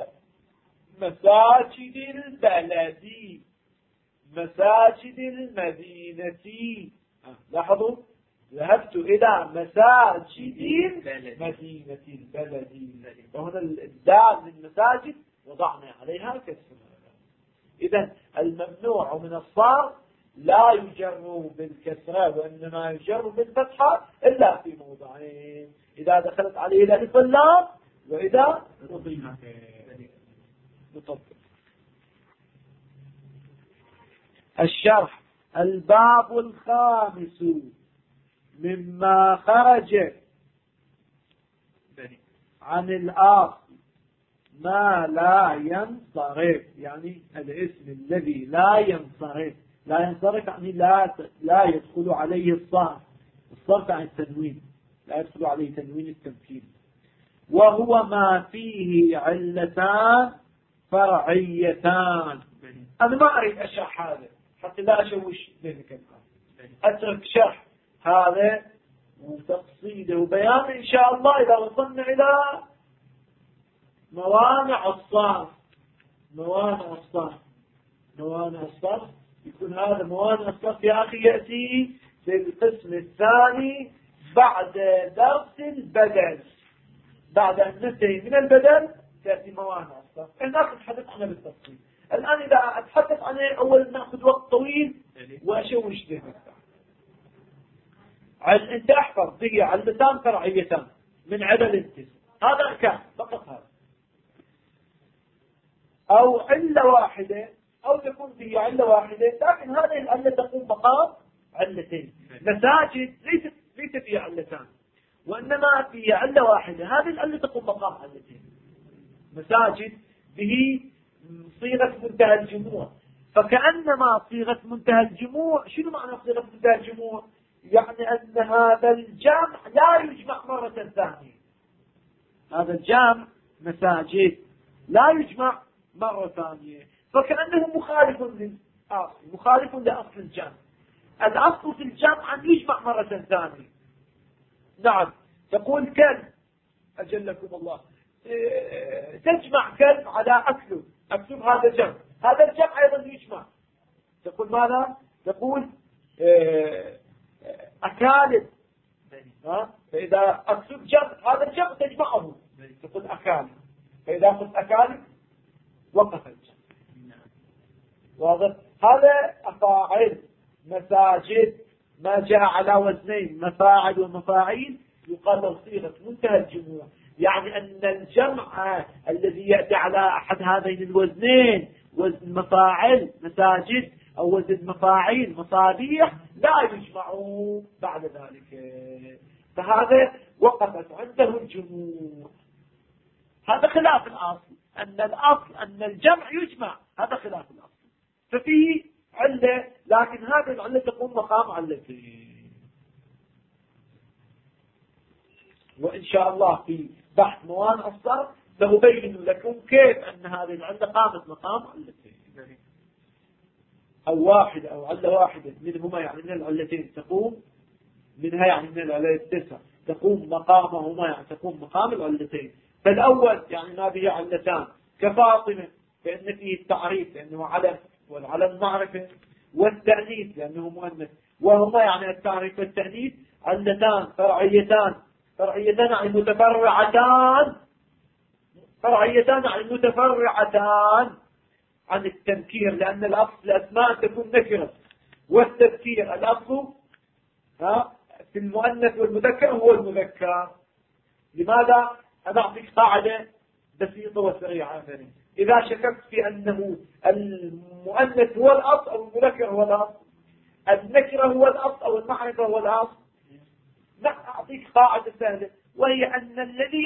مساجد البلد، مساجد المدينة. لاحظوا، ذهبت إلى مساجد المدينة البلد، وهنا الدال للمساجد وضعنا عليها كسرة. إذن الممنوع من الصرف لا يجر بالكسرة، وإنما يجر بالفتحة إلا في موضعين: إذا دخلت عليه الألف واللام، وإذا أضيفت. نطبق الشرح. الباب الخامس مما خرج عن الآصل ما لا ينصرف، يعني الاسم الذي لا ينصرف. لا ينصرف يعني لا يدخل عليه الصرف. الصرف عن التنوين، لا يدخل عليه تنوين التمكين. وهو ما فيه علتان فرعيتان. أنا ما أريد أشرح هذا حتى لا أشوش ذهنك، أترك شرح هذا وتفصيله وبيان إن شاء الله إذا وصلنا إلى موانع الصرف. موانع الصرف يكون هذا موانع الصرف يا أخي يأتي في القسم الثاني بعد درس البدل. بعد أن ننتهي من البدل تأتي موانع الصرف. هناك نتحدث عنها بالتفصيل. الآن إذا أتحدث عنها أولا نأخذ وقت طويل وأشوش ذهنك. أنت أحفظ هي علتان فرعيتان من علل الجسم، هذا كان فقط هذا، أو علة واحدة، أو تكون فيه علة واحدة لكن هذه العلة تقوم مقام علتين. مساجد ليس فيها علتان، وإنما فيها علة واحدة، هذه العلة تقوم مقام علتين. مساجد به صيغة منتهى الجموع، فكأنما صيغة منتهى الجموع. شنو معنى صيغة منتهى الجموع؟ يعني أن هذا الجمع لا يجمع مرة ثانية. هذا الجمع مساجد لا يجمع مرة ثانية، فكأنه مخالف للأصل، مخالف لأصل الجمع. الأصل في الجمع أن يجمع مرة ثانية. نعم، تقول كلب، أجلكم الله، تجمع كلب على أكلب، أكلب هذا جمع، هذا الجمع أيضا يجمع. تقول ماذا؟ تقول أكالب، فإذا أكلب جمع، هذا الجمع تجمعه، تقول أكالب. فإذا قلت أكالب وقف الجمع. واضح؟ هذا أفاعل مساجد ما جاء على وزنين مفاعل ومفاعيل يقال له صيغة منتهى الجموع، يعني أن الجمع الذي يأتي على أحد هذين الوزنين وزن مفاعل مساجد أو وزن مفاعيل مصابيح لا يجمعون بعد ذلك، فهذا وقفت عنده الجموع. هذا خلاف الأصل، أن الأصل أن الجمع يجمع، هذا خلاف الأصل، ففيه علة، لكن هذه العلة تقوم مقام علتين. وإن شاء الله في بحث موانع الصرف سأبين لكم كيف أن هذه العلة قامت مقام علتين، أو واحدة أو علة واحدة منهما، يعني من العلتين تقوم منها، يعني من العلتين 9 تقوم مقامهما، يعني تقوم مقام العلتين. فالأول يعني ما به علتان كفاطمة، فإن فيه التعريف لأنه علم، والعلم معرفة، والتأنيث لأنه مؤنث، وهما يعني التعريف والتأنيث علتان فرعيتان. فرعيتان يعني متفرعتان، فرعيتان يعني متفرعتان عن التنكير، لأن الأصل الأسماء تكون نكرة، والتذكير الأصل في المؤنث والمذكر هو المذكر. لماذا؟ أنا أعطيك قاعدة بسيطة وسريعة. إذا شككت في أنه المؤنث هو الأصل أو المذكر هو الأصل، النكرة هو الأصل أو المعرفة هو الأصل، لا، أعطيك قاعدة سهلة، وهي أن الذي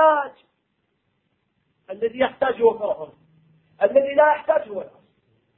يحتاج هو فرع، الذي لا يحتاج هو الأصل.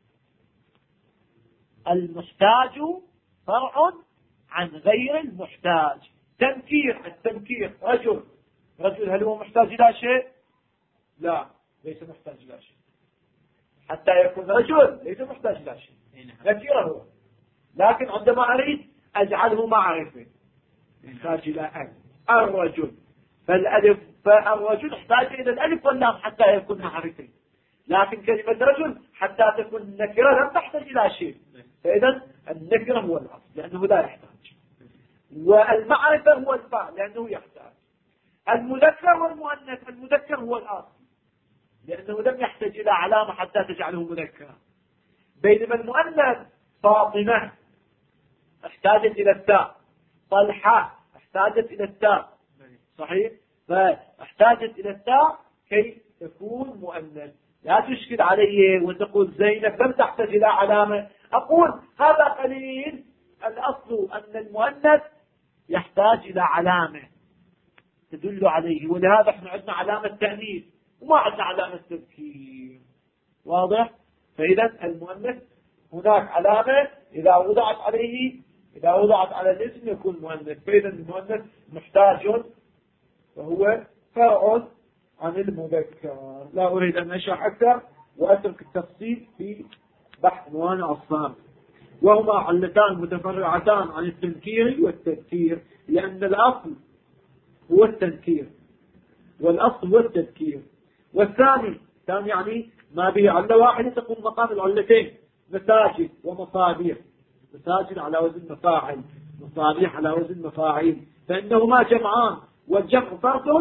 المحتاج فرع عن غير المحتاج. التنكير رجل هل هو محتاج إلى شيء؟ لا، ليس محتاج إلى شيء. حتى يكون رجل ليس محتاج إلى شيء، نكره هو، لكن عندما أريد أجعله معرفة يحتاج إلى الرجل، فالرجل يحتاج إلى الألف واللام حتى يكون معرفة، لكن كلمة رجل حتى تكون نكرة لم تحتاج إلى شيء. فإذا النكرة هو الأصل لأنه لا يحتاج، والمعرفة هو الفاء لأنه يحتاج. المذكر والمؤنث، المذكر هو الأصل لأنه لم يحتاج إلى علامة حتى تجعله مذكرا، بينما المؤنث فاطمة احتاجت إلى التاء، طلحة احتاجت إلى التاء، صحيح؟ فاحتاجت إلى التاء كي تكون مؤنث. لا تشكل عليه وتقول زينب لم تحتاج إلى علامة، أقول هذا قليل. الأصل أن المؤنث يحتاج إلى علامة تدل عليه، ولهذا احنا عندنا علامة تأنيث وما عندنا علامة تذكير، واضح؟ فإذا المؤنث هناك علامة إذا وضعت على الاسم يكون مؤنث، فإذا المؤنث محتاج وهو فرع عن المذكر. لا أريد أن أشرح أكثر وأترك التفصيل في بحث موانع الصرف. وهما علتان متفرعتان عن التنكير والتذكير، لأن الأصل هو التنكير والأصل هو التذكير. والثاني يعني ما به علة واحدة تقوم مقام العلتين، مساجد ومصابيح، مساجد على وزن مفاعل، مصابيح على وزن مفاعيل، فإنهما جمعان، والجمع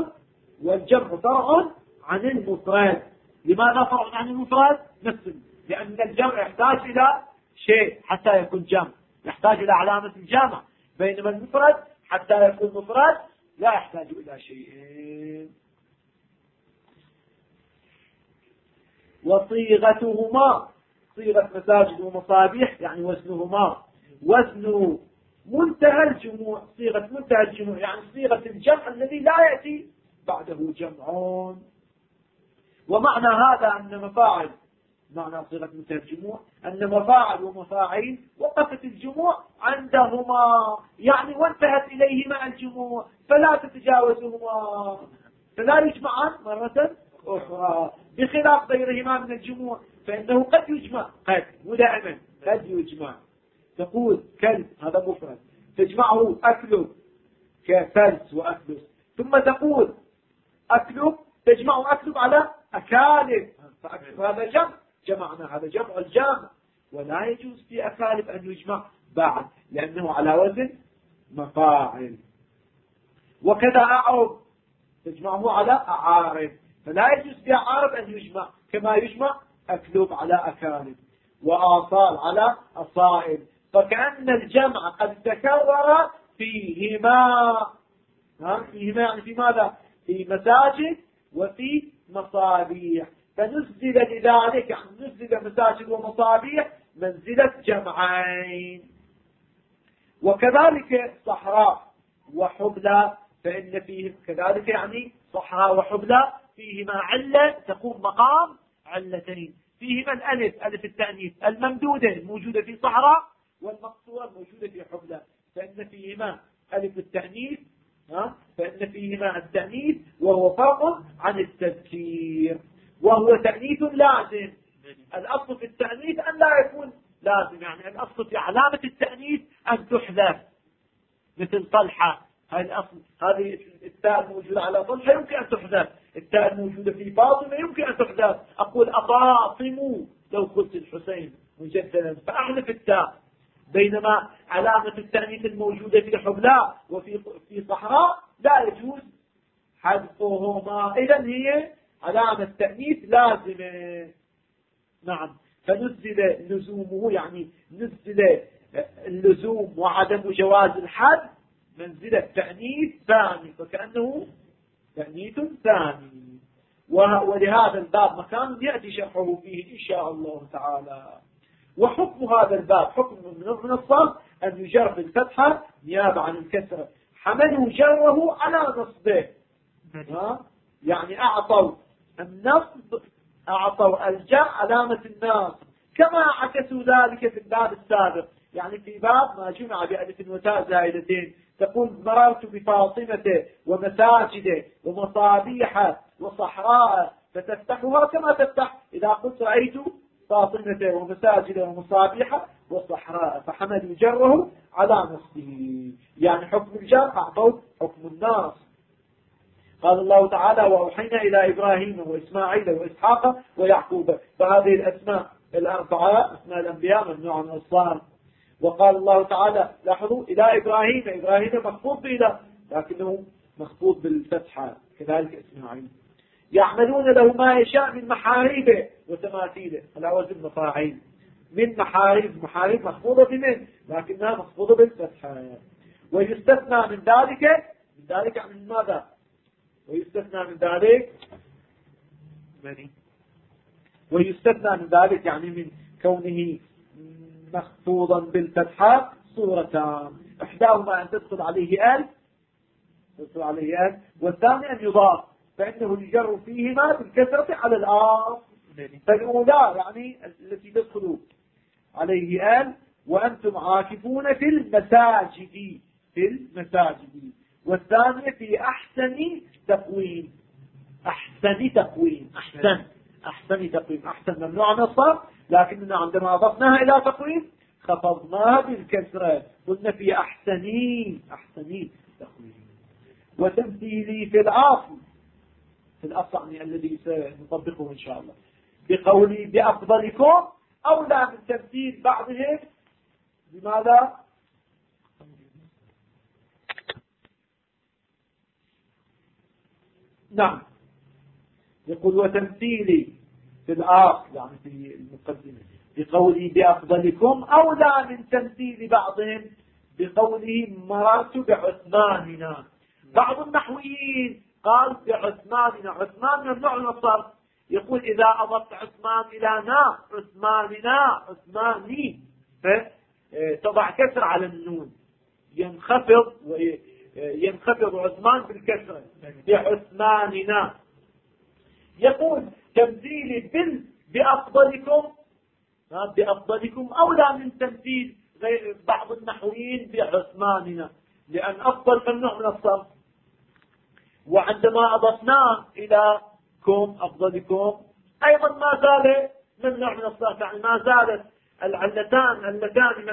فرع عن المفرد. لماذا فرع عن المفرد؟ لأن الجمع يحتاج إلى شيء حتى يكون جمع، يحتاج إلى علامة الجمع، بينما المفرد حتى يكون مفرد لا يحتاج إلى شيء. وصيغتهما صيغة مساجد ومصابيح يعني وزنهما وزن منتهى الجموع، صيغة منتهى الجموع يعني صيغة الجمع الذي لا يأتي بعده جمعون. ومعنى هذا أن مفاعل، معنى صيغة منتهى الجموع أن مفاعل ومفاعيل وقفت الجموع عندهما، يعني وانتهت إليهما الجموع فلا تتجاوزهما، فلا يجمعان مرة أخرى، بخلاف غيرهما من الجموع فإنه قد يجمع، ودائما قد يجمع. تقول كلب هذا مفرد تجمعه أكلب كفلس وأكلس، ثم تقول أكلب تجمع أكلب على أكالب، فأكلب هذا جمعنا هذا جمع الجامع، ولا يجوز في أكالب أن يجمع بعد لأنه على وزن مفاعل. وكذا أعرب تجمعه على أعارب، فلا يجوز في أعارب أن يجمع كما يجمع أكلب على أكالب. وآصال على أصائل، فكأن الجمع قد تكرر فيهما. فيهما يعني في ماذا؟ في مساجد وفي مصابيح، فنزل لذلك يعني نزل مساجد ومصابيح منزلة جمعين. وكذلك صحراء وحبلى، فإن فيهم كذلك يعني صحراء وحبلى فيهما علة تقوم مقام علتين، فيهما الألف ألف التأنيث الممدودة الموجودة في صحراء، والمقصورة الموجودة في حبلى، فإن فيهما ألف التأنيث، فإن فيهما التأنيث وهو فرق عن التذكير، وهو تأنيث لازم. الأصل في التأنيث أن لا يكون لازم، يعني الأصل في علامة التأنيث أن تحذف، مثل طلحة، هذه الأصل، هذه التاء الموجودة على طلحة يمكن أن تحذف، التاء الموجودة في فاطمة يمكن أن تحذف، أقول أفاطم لو قلت الحسين مجددا فأحذف التاء، بينما علامة التأنيث الموجودة في حبلى وفي صحراء لا يجوز حذفهما، إذن هي علامة تأنيث لازمة. نعم، فنزل لزومه يعني نزل اللزوم وعدم جواز الحد منزلة تأنيث ثاني، فكأنه تأنيث ثاني. ولهذا الباب مكان يأتي شرحه فيه إن شاء الله تعالى. وحكم هذا الباب حكم من الصرف أن يجر بالفتحة نيابة عن الكسرة، حملوا جره على نصبه، يعني أعطوا النصب، أعطوا الجر علامة النصب، كما عكسوا ذلك في الباب السابق، يعني في باب ما جمع بألف وتاء زائدتين، تقول مررت بفاطمة ومساجد ومصابيح وصحراء، فتفتحها كما تفتح إذا قلت رأيت فاطمة ومساجد ومصابيح وصحراء، فحملوا جره على نصبه، يعني حكم الجر أعطوا حكم النصب. قال الله تعالى وأوحينا إلى إبراهيم وإسماعيل وإسحاق ويعقوب، فهذه الأسماء الأربعة أسماء الأنبياء ممنوع من الصرف. وقال الله تعالى لاحظوا إلى إبراهيم، إبراهيم مخفوض بإله لكنه مخفوض بالفتحة، كذلك إسماعيل. يعملون له ما يشاء من محاريب وتماثيل على وزن مفاعيل، من محاريب، محاريب مخفوضة بمن لكنها مخفوضة بالفتحة. ويستثنى من ذلك من ماذا؟ ويستثنى من ذلك يعني من كونه مخفوضا بالفتحة صورتان، إحداهما أن تدخل عليه والثاني أن يضاف، فإنه يجر فيهما بالكسرة على الآخر. فالأولى يعني التي تدخل عليه وأنتم عاكفون في المساجد، والثانية في أحسن تقويم، أحسن ممنوع من الصرف، لكننا عندما أضفناها إلى تقويم خفضناها بالكسرة، قلنا في أحسن تقويم. وتمثيلي في الأصل يعني الذي سنطبقه إن شاء الله، بقولي بأفضلكم أولى من تمثيل بعضهم بماذا؟ نعم، يقول وتمثيلي في الآخر يعني في المقدمة بقولي بأفضلكم أولى من تمثيل بعضهم بقوله مررت بعثماننا. بعض النحويين قال بعثماننا، عثمان ممنوع من الصرف، يقول إذا أضفت عثمان إلى نا عثماننا عثماني فتضع كسر على النون، ينخفض عثمان بالكسر بعثماننا. يقول تمثيل بأفضلكم أولى من تمثيل بعض النحويين بعثماننا، لأن أفضل ممنوع من الصرف، وعندما أضفناه إلى كم أفضلكم أيضا ما زال ممنوع من الصرف، يعني ما زالت اللتان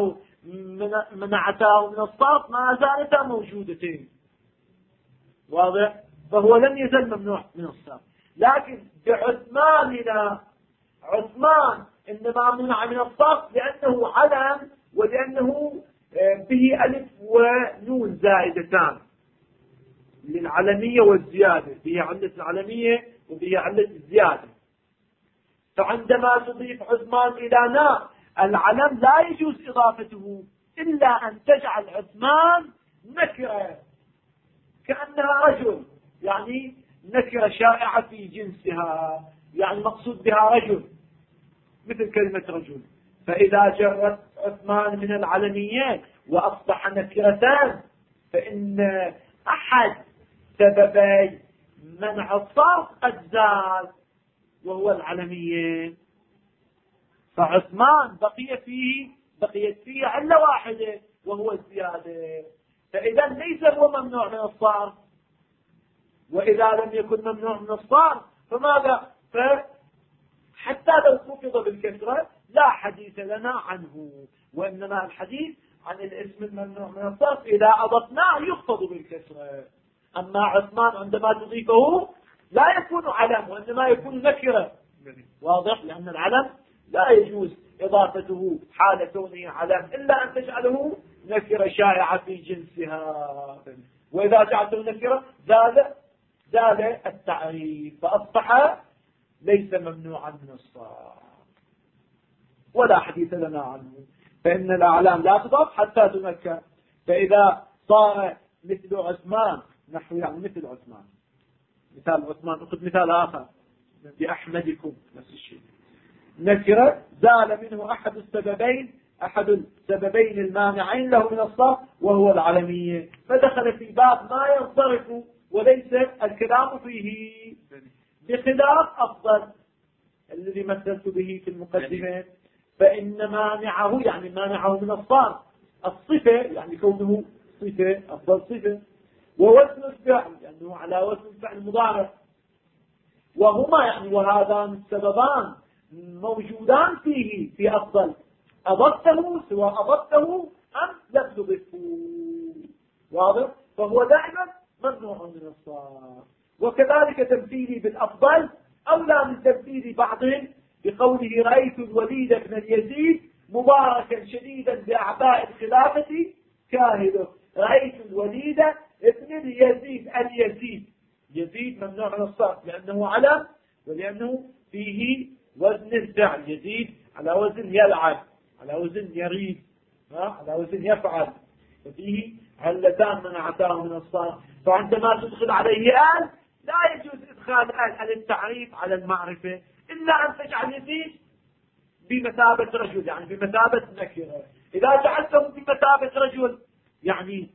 منعتاه من الصرف ما زالتا موجودتين، واضح؟ فهو لم يزل ممنوع من الصرف. لكن بعثماننا، عثمان إنما منع من الصرف لأنه علم ولأنه به ألف ونون زائدتان للعلمية والزيادة، به علة العلمية وبه علة الزيادة، فعندما تضيف عثمان إلى نار العلم لا يجوز إضافته إلا أن تجعل عثمان نكرة كأنها رجل، يعني نكرة شائعة في جنسها، يعني مقصود بها رجل مثل كلمة رجل. فإذا جرت عثمان من العلمية وأصبح نكرتان فإن أحد سببي منع الصرف قد زال وهو العلمية، فعثمان بقيت فيه علة واحدة وهو الزيادة، فإذا ليس هو ممنوع من الصرف. وإذا لم يكن ممنوع من الصرف فماذا؟ حتى لو خفض بالكسرة لا حديث لنا عنه، وإنما الحديث عن الاسم الممنوع من الصرف إذا أضفناه يخفض بالكسرة. أما عثمان عندما تضيفه لا يكون علم وإنما يكون نكرة، واضح؟ لأن العلم لا يجوز إضافته حال كونه علم إلا أن تجعله نكرة شائعة في جنسها، وإذا جعلته نكرة زال التعريف فأصبح ليس ممنوعا من الصرف ولا حديث لنا عنه. فإن الأعلام لا تضاف حتى تنكر. فإذا صار مثل عثمان نحو يعني مثل عثمان، مثال عثمان، أخذ مثال آخر بأحمدكم نفس الشيء، نكرة زال منه أحد السببين المانعين له من الصرف وهو العلمية، فدخل في باب ما ينصرف وليس الكلام فيه، بخلاف أفضل الذي مثلت به في المقدمة، فإن مانعه يعني مانعه من الصرف الصفة، يعني كونه صفة أفضل صفة، ووزن الفعل لأنه على وزن الفعل المضارع، وهما يعني وهذان السببان موجودان فيه في أفضل، أضفته سواء أضفته أم لم تضفه، واضح؟ فهو دائما ممنوع من الصرف. وكذلك تمثيلي بالأفضل أولى من تمثيل بعضهم بقوله رأيت الوليد بن اليزيد مباركا شديدا بأعباء الخلافة كاهله. رأيت الوليد بن اليزيد يزيد ممنوع من الصرف لأنه علم ولأنه فيه وزن الفعل، يزيد على وزن يلعب، على وزن يريد، على وزن يفعل، ففيه علتان منعتاه من الصرف. فعندما تدخل عليه آل لا يجوز إدخال آل التعريف على المعرفة إلا أن تجعل يزيد بمثابة رجل، يعني بمثابة نكرة. إذا جعلته بمثابة رجل يعني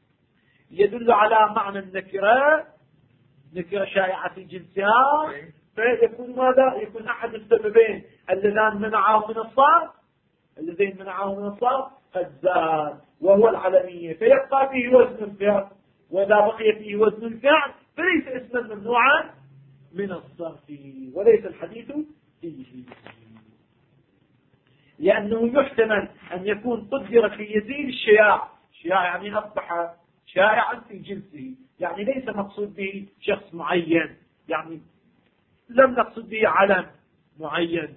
يدل على معنى النكرة، نكرة شائعة في جنسها، فيكون ماذا؟ يكون أحد السببين اللذان منعاه من الصرف قد زال وهو العلمية، فيبقى فيه وزن الفعل، وإذا بقي فيه وزن الفعل فليس اسما ممنوعا من الصرف وليس الحديث فيه، لأنه يحتمل أن يكون قدر في يزيد الشياع يعني أصبح شائعا في جنسه، يعني ليس مقصود به شخص معين، يعني لم نقصد به علم معين،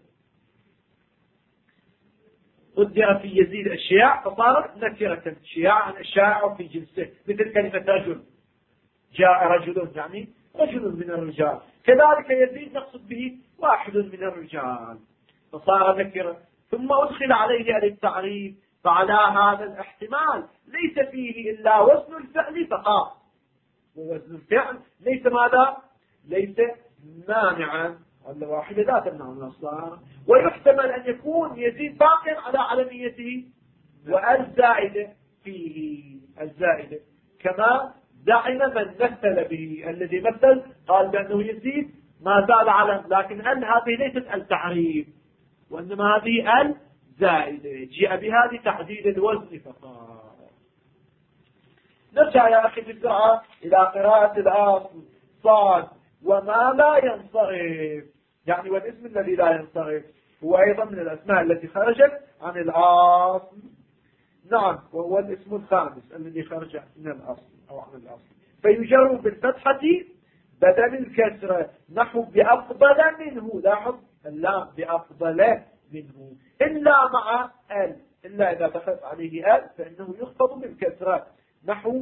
قدر في يزيد الشياع فصارت نكرة شياعا الشائع في جنسه، مثل كلمة رجل، جاء رجل يعني رجل من الرجال، كذلك يزيد نقصد به واحد من الرجال فصار نكرة. ثم أدخل عليه التعريف، فعلى هذا الاحتمال ليس فيه إلا وزن الفعل فقط، ووزن الفعل ليس ماذا؟ ليس مانعا، علة واحدة لا تمنع من الصرف. ويحتمل أن يكون يزيد باقي على علميته والزائدة فيه، الزائدة كما دعم من مثل به، الذي مثل قال بأنه يزيد ما زال علم، لكن هذه ليست التعريف وإنما هذه الزائدة جاء بها لتحديد الوزن فقط. نرجع يا أخي بسرعة إلى قراءة الأصل صاد وما لا ينصرف، يعني والاسم الذي لا ينصرف هو أيضا من الأسماء التي خرجت عن الأصل، نعم، وهو الاسم الخامس الذي خرج من الأصل أو عن الأصل، فيجر بالفتحة بدل الكسرة نحو بأفضل منه، لاحظ اللام بأفضل منه، إلا مع ال، إلا إذا دخلت عليه ال فإنه يخفض بالكسرة نحو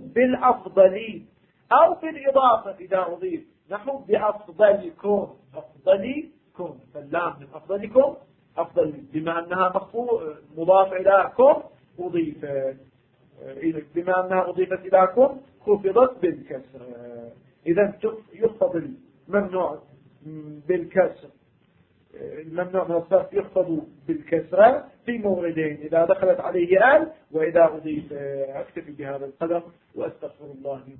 بالأفضل، أو بالإضافة إذا أضيف نحو بأفضلكم، أفضلي كم، فاللام من أفضلكم أفضل بما أنها مضاف إلى كم أضيفت، بما أنها أضيفت إلى كم خفضت بالكسر. إذا يخفض الممنوع بالكسر، الممنوع من الصرف يخفض بالكسرة في موردين: إذا دخلت عليه آل وإذا أضيف. أكتفي بهذا القدر وأستغفر الله.